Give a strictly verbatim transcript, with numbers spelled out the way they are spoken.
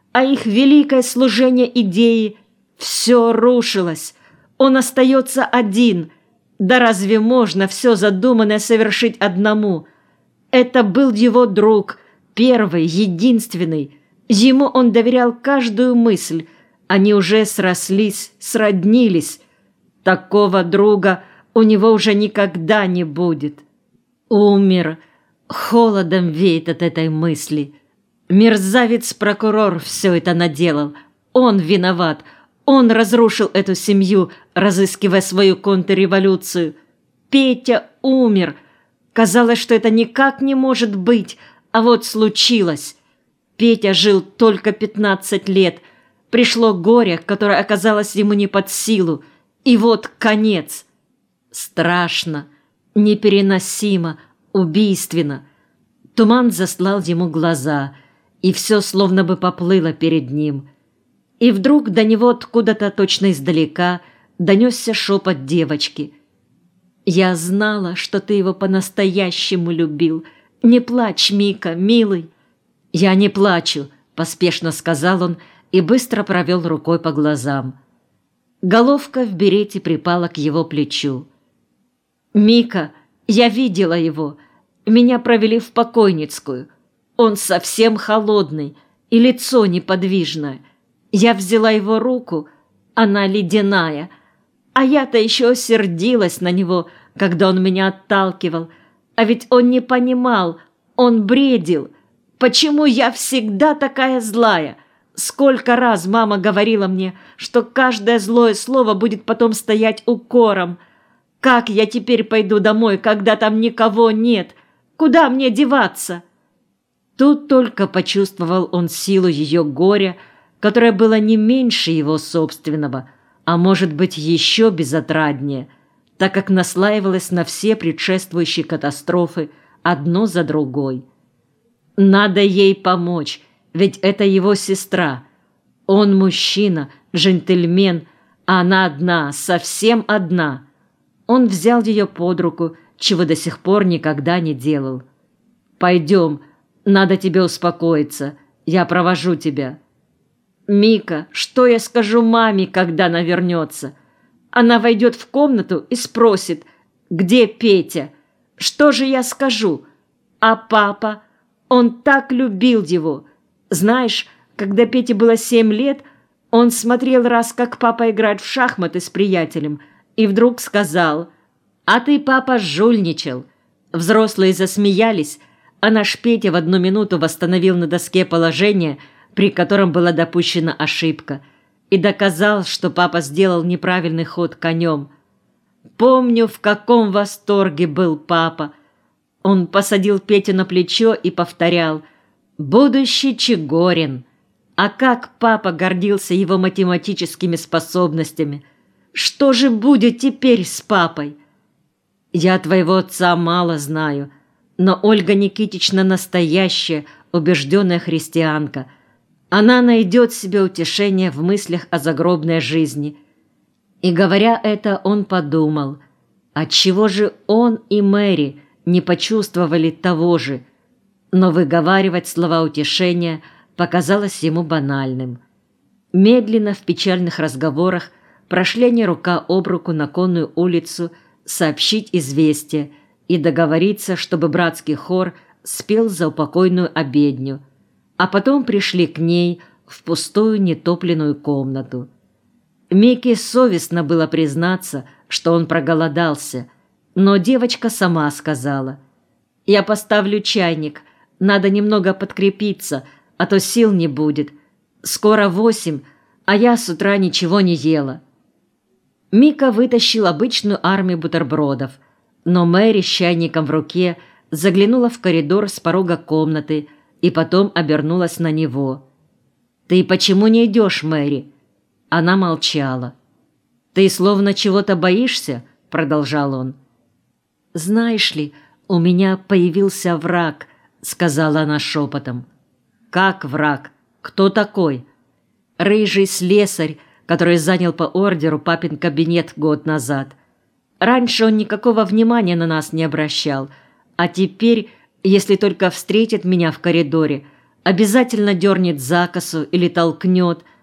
а их великое служение идеи – все рушилось. Он остается один. Да разве можно все задуманное совершить одному? Это был его друг, первый, единственный. Ему он доверял каждую мысль. Они уже срослись, сроднились. Такого друга у него уже никогда не будет. Умер. Холодом веет от этой мысли. Мерзавец-прокурор все это наделал. Он виноват. Он разрушил эту семью, разыскивая свою контрреволюцию. Петя умер. Казалось, что это никак не может быть, а вот случилось. Петя жил только пятнадцать лет. Пришло горе, которое оказалось ему не под силу. И вот конец. Страшно, непереносимо, убийственно. Туман застлал ему глаза, и все словно бы поплыло перед ним. И вдруг до него откуда-то точно издалека донесся шепот девочки. «Я знала, что ты его по-настоящему любил. Не плачь, Мика, милый». «Я не плачу», — поспешно сказал он и быстро провел рукой по глазам. Головка в берете припала к его плечу. «Мика, я видела его. Меня провели в покойницкую. Он совсем холодный и лицо неподвижное. Я взяла его руку, она ледяная, а я-то еще сердилась на него, когда он меня отталкивал. А ведь он не понимал, он бредил. Почему я всегда такая злая? Сколько раз мама говорила мне, что каждое злое слово будет потом стоять укором. Как я теперь пойду домой, когда там никого нет? Куда мне деваться?» Тут только почувствовал он силу ее горя, которое было не меньше его собственного, а может быть еще безотраднее, так как наслаивалось на все предшествующие катастрофы одно за другой. Надо ей помочь, ведь это его сестра. Он мужчина, джентльмен, а она одна, совсем одна. Он взял ее под руку, чего до сих пор никогда не делал. «Пойдем, надо тебе успокоиться, я провожу тебя». «Мика, что я скажу маме, когда она вернется? Она войдет в комнату и спросит, где Петя? Что же я скажу? А папа? Он так любил его. Знаешь, когда Пете было семь лет, он смотрел раз, как папа играет в шахматы с приятелем, и вдруг сказал: «А ты, папа, жульничал». Взрослые засмеялись, а наш Петя в одну минуту восстановил на доске положение, при котором была допущена ошибка, и доказал, что папа сделал неправильный ход конем. Помню, в каком восторге был папа. Он посадил Петю на плечо и повторял: «Будущий Чегорин». А как папа гордился его математическими способностями. Что же будет теперь с папой? Я твоего отца мало знаю, но Ольга Никитична настоящая, убежденная христианка. Она найдет себе утешение в мыслях о загробной жизни. И говоря это, он подумал, отчего же он и Мэри не почувствовали того же, но выговаривать слова утешения показалось ему банальным. Медленно в печальных разговорах прошли они рука об руку на Конную улицу сообщить известие и договориться, чтобы братский хор спел заупокойную обедню, а потом пришли к ней в пустую нетопленную комнату. Мике совестно было признаться, что он проголодался, но девочка сама сказала: «Я поставлю чайник, надо немного подкрепиться, а то сил не будет. Скоро восемь, а я с утра ничего не ела». Мика вытащил обычную армию бутербродов, но Мэри с чайником в руке заглянула в коридор с порога комнаты и потом обернулась на него. «Ты почему не идешь, Мэри?» Она молчала. «Ты словно чего-то боишься?» — продолжал он. «Знаешь ли, у меня появился враг», — сказала она шепотом. «Как враг? Кто такой?» «Рыжий слесарь, который занял по ордеру папин кабинет год назад. Раньше он никакого внимания на нас не обращал, а теперь, если только встретит меня в коридоре, обязательно дернет за косу или толкнет,